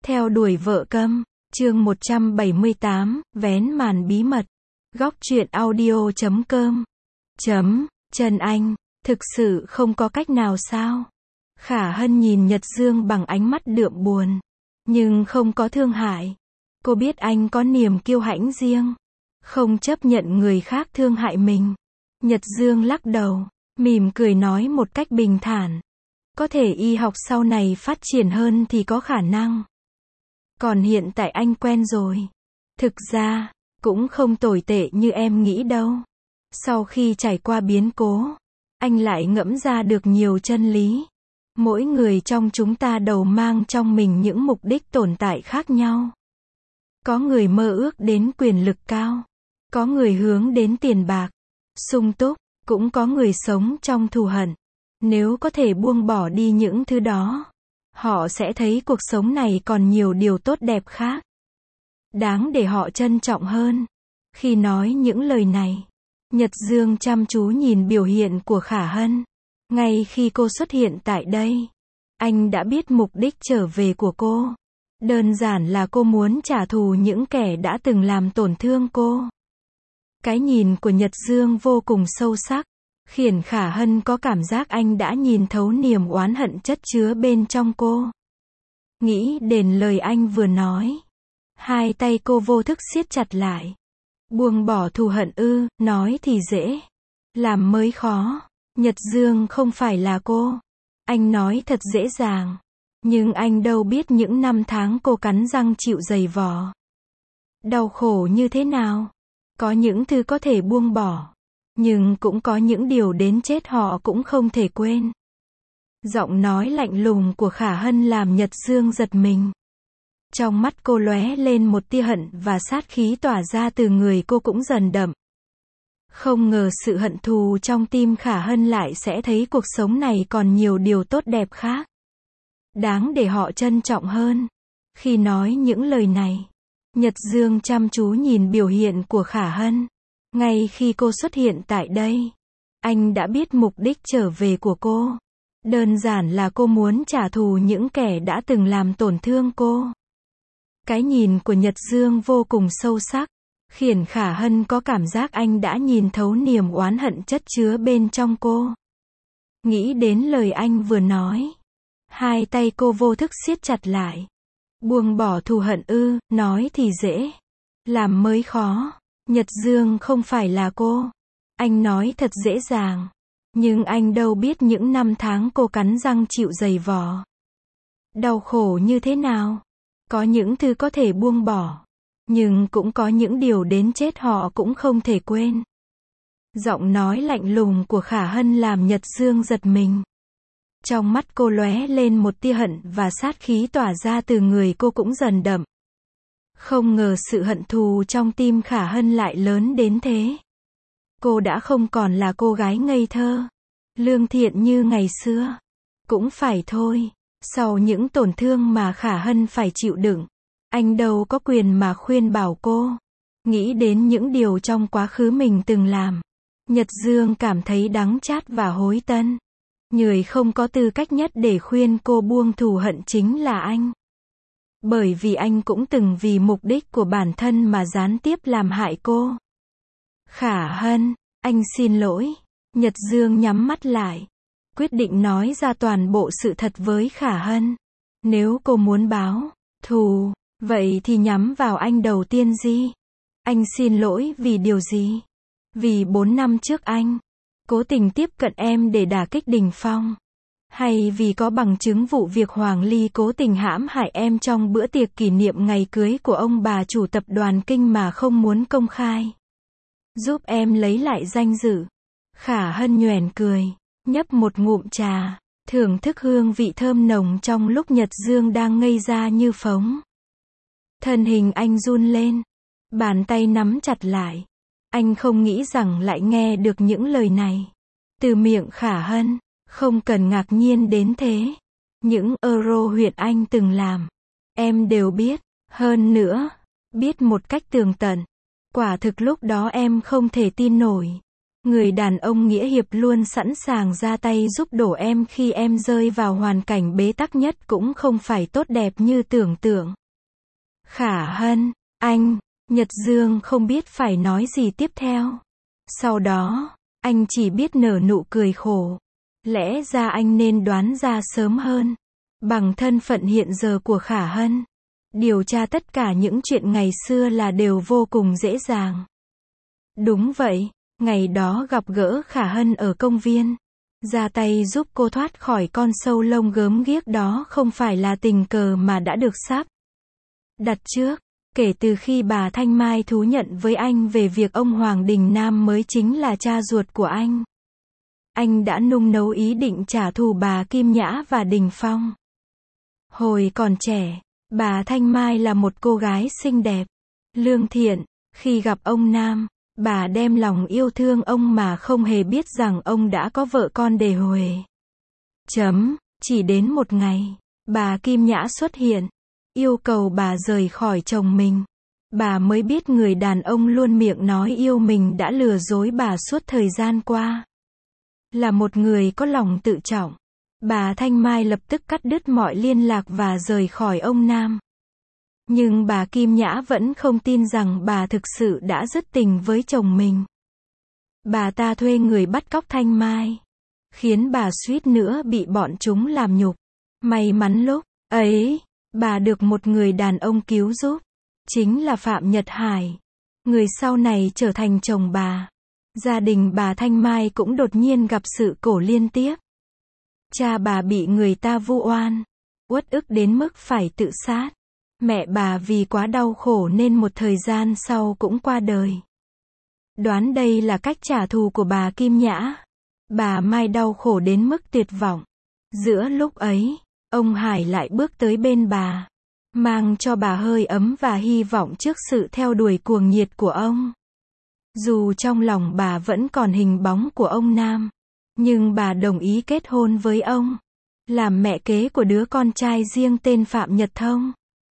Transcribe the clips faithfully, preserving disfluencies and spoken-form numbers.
Theo đuổi vợ câm, chương một trăm bảy mươi tám, vén màn bí mật. Góc truyện audio chấm com. Chấm, Trần Anh, thực sự không có cách nào sao? Khả Hân nhìn Nhật Dương bằng ánh mắt đượm buồn, nhưng không có thương hại. Cô biết anh có niềm kiêu hãnh riêng, không chấp nhận người khác thương hại mình. Nhật Dương lắc đầu, mỉm cười nói một cách bình thản. Có thể y học sau này phát triển hơn thì có khả năng. Còn hiện tại anh quen rồi. Thực ra, cũng không tồi tệ như em nghĩ đâu. Sau khi trải qua biến cố, anh lại ngẫm ra được nhiều chân lý. Mỗi người trong chúng ta đều mang trong mình những mục đích tồn tại khác nhau. Có người mơ ước đến quyền lực cao, có người hướng đến tiền bạc, sung túc, cũng có người sống trong thù hận. Nếu có thể buông bỏ đi những thứ đó, họ sẽ thấy cuộc sống này còn nhiều điều tốt đẹp khác, đáng để họ trân trọng hơn. Khi nói những lời này, Nhật Dương chăm chú nhìn biểu hiện của Khả Hân. Ngay khi cô xuất hiện tại đây, anh đã biết mục đích trở về của cô. Đơn giản là cô muốn trả thù những kẻ đã từng làm tổn thương cô. Cái nhìn của Nhật Dương vô cùng sâu sắc, khiến Khả Hân có cảm giác anh đã nhìn thấu niềm oán hận chất chứa bên trong cô. Nghĩ đến lời anh vừa nói, hai tay cô vô thức siết chặt lại. Buông bỏ thù hận ư, nói thì dễ, làm mới khó. Nhật Dương không phải là cô. Anh nói thật dễ dàng, nhưng anh đâu biết những năm tháng cô cắn răng chịu giày vò. Đau khổ như thế nào. Có những thứ có thể buông bỏ, nhưng cũng có những điều đến chết họ cũng không thể quên. Giọng nói lạnh lùng của Khả Hân làm Nhật Dương giật mình. Trong mắt cô lóe lên một tia hận và sát khí tỏa ra từ người cô cũng dần đậm. Không ngờ sự hận thù trong tim Khả Hân lại sẽ thấy cuộc sống này còn nhiều điều tốt đẹp khác, đáng để họ trân trọng hơn. Khi nói những lời này, Nhật Dương chăm chú nhìn biểu hiện của Khả Hân. Ngay khi cô xuất hiện tại đây, anh đã biết mục đích trở về của cô. Đơn giản là cô muốn trả thù những kẻ đã từng làm tổn thương cô. Cái nhìn của Nhật Dương vô cùng sâu sắc, khiến Khả Hân có cảm giác anh đã nhìn thấu niềm oán hận chất chứa bên trong cô. Nghĩ đến lời anh vừa nói, hai tay cô vô thức siết chặt lại. Buông bỏ thù hận ư, nói thì dễ, làm mới khó. Nhật Dương không phải là cô. Anh nói thật dễ dàng, nhưng anh đâu biết những năm tháng cô cắn răng chịu giày vò. Đau khổ như thế nào. Có những thứ có thể buông bỏ, nhưng cũng có những điều đến chết họ cũng không thể quên. Giọng nói lạnh lùng của Khả Hân làm Nhật Dương giật mình. Trong mắt cô lóe lên một tia hận và sát khí tỏa ra từ người cô cũng dần đậm. Không ngờ sự hận thù trong tim Khả Hân lại lớn đến thế. Cô đã không còn là cô gái ngây thơ, lương thiện như ngày xưa. Cũng phải thôi, sau những tổn thương mà Khả Hân phải chịu đựng, anh đâu có quyền mà khuyên bảo cô. Nghĩ đến những điều trong quá khứ mình từng làm, Nhật Dương cảm thấy đắng chát và hối tân. Người không có tư cách nhất để khuyên cô buông thù hận chính là anh. Bởi vì anh cũng từng vì mục đích của bản thân mà gián tiếp làm hại cô. Khả Hân, anh xin lỗi. Nhật Dương nhắm mắt lại, quyết định nói ra toàn bộ sự thật với Khả Hân. Nếu cô muốn báo thù, vậy thì nhắm vào anh đầu tiên gì? Anh xin lỗi vì điều gì? Vì bốn năm trước anh cố tình tiếp cận em để đả kích Đình Phong? Hay vì có bằng chứng vụ việc Hoàng Ly cố tình hãm hại em trong bữa tiệc kỷ niệm ngày cưới của ông bà chủ tập đoàn Kinh mà không muốn công khai? Giúp em lấy lại danh dự. Khả Hân nhoẻn cười, nhấp một ngụm trà, thưởng thức hương vị thơm nồng trong lúc Nhật Dương đang ngây ra như phóng. Thân hình anh run lên, bàn tay nắm chặt lại. Anh không nghĩ rằng lại nghe được những lời này từ miệng Khả Hân. Không cần ngạc nhiên đến thế. Những euro huyện anh từng làm, em đều biết. Hơn nữa, biết một cách tường tận. Quả thực lúc đó em không thể tin nổi. Người đàn ông nghĩa hiệp luôn sẵn sàng ra tay giúp đỡ em khi em rơi vào hoàn cảnh bế tắc nhất cũng không phải tốt đẹp như tưởng tượng. Khả Hân, anh, Nhật Dương không biết phải nói gì tiếp theo. Sau đó, anh chỉ biết nở nụ cười khổ. Lẽ ra anh nên đoán ra sớm hơn. Bằng thân phận hiện giờ của Khả Hân, điều tra tất cả những chuyện ngày xưa là đều vô cùng dễ dàng. Đúng vậy, ngày đó gặp gỡ Khả Hân ở công viên, ra tay giúp cô thoát khỏi con sâu lông gớm ghiếc đó không phải là tình cờ mà đã được sắp đặt trước. Kể từ khi bà Thanh Mai thú nhận với anh về việc ông Hoàng Đình Nam mới chính là cha ruột của anh, anh đã nung nấu ý định trả thù bà Kim Nhã và Đình Phong. Hồi còn trẻ, bà Thanh Mai là một cô gái xinh đẹp, lương thiện. Khi gặp ông Nam, bà đem lòng yêu thương ông mà không hề biết rằng ông đã có vợ con để huề. Chấm, chỉ đến một ngày, bà Kim Nhã xuất hiện, yêu cầu bà rời khỏi chồng mình. Bà mới biết người đàn ông luôn miệng nói yêu mình đã lừa dối bà suốt thời gian qua. Là một người có lòng tự trọng, bà Thanh Mai lập tức cắt đứt mọi liên lạc và rời khỏi ông Nam. Nhưng bà Kim Nhã vẫn không tin rằng bà thực sự đã dứt tình với chồng mình. Bà ta thuê người bắt cóc Thanh Mai, khiến bà suýt nữa bị bọn chúng làm nhục. May mắn lúc ấy, bà được một người đàn ông cứu giúp, chính là Phạm Nhật Hải, người sau này trở thành chồng bà. Gia đình bà Thanh Mai cũng đột nhiên gặp sự cố liên tiếp. Cha bà bị người ta vu oan, uất ức đến mức phải tự sát. Mẹ bà vì quá đau khổ nên một thời gian sau cũng qua đời. Đoán đây là cách trả thù của bà Kim Nhã. Bà Mai đau khổ đến mức tuyệt vọng. Giữa lúc ấy, ông Hải lại bước tới bên bà, mang cho bà hơi ấm và hy vọng trước sự theo đuổi cuồng nhiệt của ông. Dù trong lòng bà vẫn còn hình bóng của ông Nam, nhưng bà đồng ý kết hôn với ông, làm mẹ kế của đứa con trai riêng tên Phạm Nhật Thông.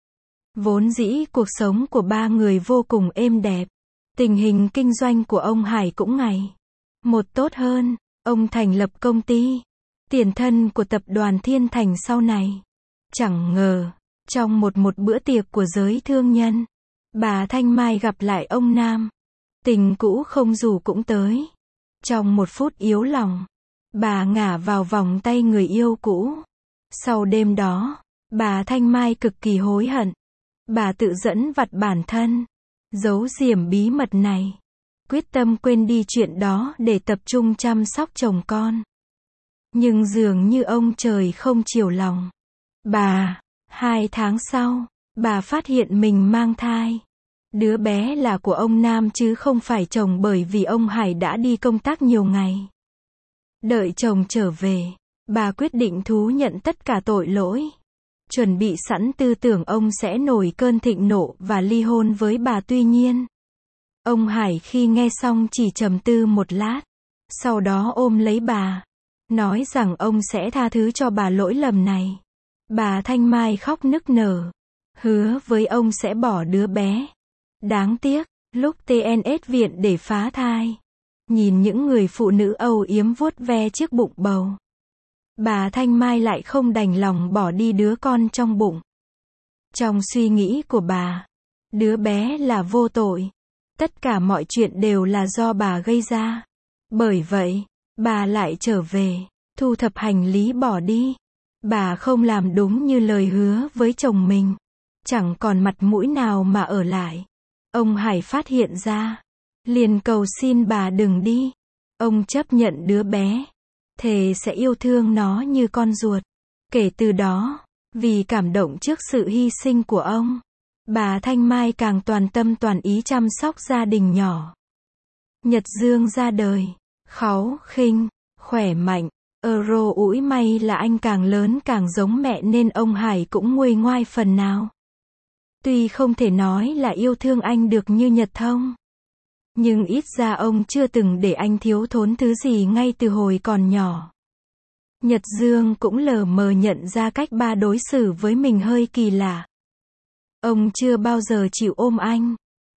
Vốn dĩ cuộc sống của ba người vô cùng êm đẹp. Tình hình kinh doanh của ông Hải cũng ngày một tốt hơn. Ông thành lập công ty, tiền thân của tập đoàn Thiên Thành sau này. Chẳng ngờ, trong một một bữa tiệc của giới thương nhân, bà Thanh Mai gặp lại ông Nam. Tình cũ không dù cũng tới. Trong một phút yếu lòng, bà ngả vào vòng tay người yêu cũ. Sau đêm đó, bà Thanh Mai cực kỳ hối hận. Bà tự dẫn vặt bản thân, giấu giếm bí mật này, quyết tâm quên đi chuyện đó để tập trung chăm sóc chồng con. Nhưng dường như ông trời không chiều lòng bà. Hai tháng sau, bà phát hiện mình mang thai. Đứa bé là của ông Nam chứ không phải chồng, bởi vì ông Hải đã đi công tác nhiều ngày. Đợi chồng trở về, bà quyết định thú nhận tất cả tội lỗi. Chuẩn bị sẵn tư tưởng ông sẽ nổi cơn thịnh nộ và ly hôn với bà. Tuy nhiên, ông Hải khi nghe xong chỉ trầm tư một lát, sau đó ôm lấy bà, nói rằng ông sẽ tha thứ cho bà lỗi lầm này. Bà Thanh Mai khóc nức nở, hứa với ông sẽ bỏ đứa bé. Đáng tiếc, lúc tê en ét viện để phá thai, nhìn những người phụ nữ âu yếm vuốt ve chiếc bụng bầu, bà Thanh Mai lại không đành lòng bỏ đi đứa con trong bụng. Trong suy nghĩ của bà, đứa bé là vô tội. Tất cả mọi chuyện đều là do bà gây ra. Bởi vậy, bà lại trở về, thu thập hành lý bỏ đi. Bà không làm đúng như lời hứa với chồng mình, chẳng còn mặt mũi nào mà ở lại. Ông Hải phát hiện ra, liền cầu xin bà đừng đi. Ông chấp nhận đứa bé, thề sẽ yêu thương nó như con ruột. Kể từ đó, vì cảm động trước sự hy sinh của ông, bà Thanh Mai càng toàn tâm toàn ý chăm sóc gia đình nhỏ. Nhật Dương ra đời, kháu khinh, khỏe mạnh. Euro ủi may là anh càng lớn càng giống mẹ nên ông Hải cũng nguôi ngoai phần nào. Tuy không thể nói là yêu thương anh được như Nhật Thông, nhưng ít ra ông chưa từng để anh thiếu thốn thứ gì ngay từ hồi còn nhỏ. Nhật Dương cũng lờ mờ nhận ra cách ba đối xử với mình hơi kỳ lạ. Ông chưa bao giờ chịu ôm anh,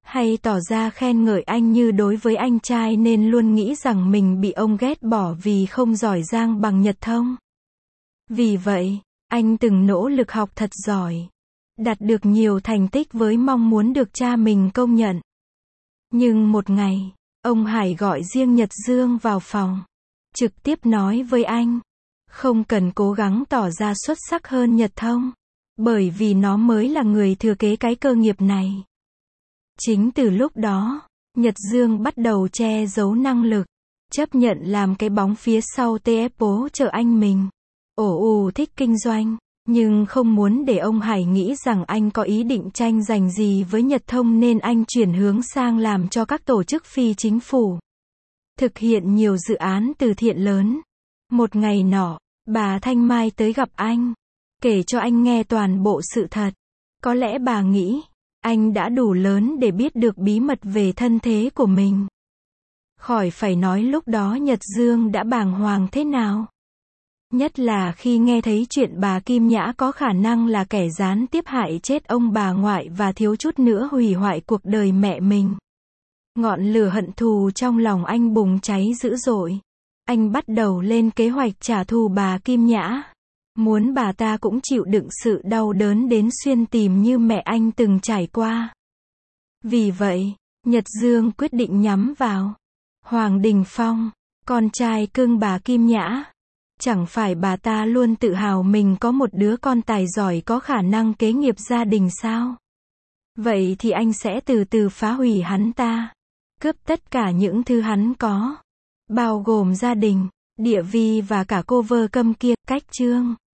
hay tỏ ra khen ngợi anh như đối với anh trai nên luôn nghĩ rằng mình bị ông ghét bỏ vì không giỏi giang bằng Nhật Thông. Vì vậy, anh từng nỗ lực học thật giỏi, đạt được nhiều thành tích với mong muốn được cha mình công nhận. Nhưng một ngày, ông Hải gọi riêng Nhật Dương vào phòng, trực tiếp nói với anh, không cần cố gắng tỏ ra xuất sắc hơn Nhật Thông, bởi vì nó mới là người thừa kế cái cơ nghiệp này. Chính từ lúc đó, Nhật Dương bắt đầu che giấu năng lực, chấp nhận làm cái bóng phía sau tê ép bố trợ anh mình. Ổ ù thích kinh doanh, nhưng không muốn để ông Hải nghĩ rằng anh có ý định tranh giành gì với Nhật Thông nên anh chuyển hướng sang làm cho các tổ chức phi chính phủ, thực hiện nhiều dự án từ thiện lớn. Một ngày nọ, bà Thanh Mai tới gặp anh, kể cho anh nghe toàn bộ sự thật. Có lẽ bà nghĩ, anh đã đủ lớn để biết được bí mật về thân thế của mình. Khỏi phải nói lúc đó Nhật Dương đã bàng hoàng thế nào. Nhất là khi nghe thấy chuyện bà Kim Nhã có khả năng là kẻ gián tiếp hại chết ông bà ngoại và thiếu chút nữa hủy hoại cuộc đời mẹ mình. Ngọn lửa hận thù trong lòng anh bùng cháy dữ dội. Anh bắt đầu lên kế hoạch trả thù bà Kim Nhã. Muốn bà ta cũng chịu đựng sự đau đớn đến xuyên tim như mẹ anh từng trải qua. Vì vậy, Nhật Dương quyết định nhắm vào Hoàng Đình Phong, con trai cưng bà Kim Nhã. Chẳng phải bà ta luôn tự hào mình có một đứa con tài giỏi có khả năng kế nghiệp gia đình sao? Vậy thì anh sẽ từ từ phá hủy hắn ta, cướp tất cả những thứ hắn có, bao gồm gia đình, địa vị và cả cô vợ câm kia. Cách chương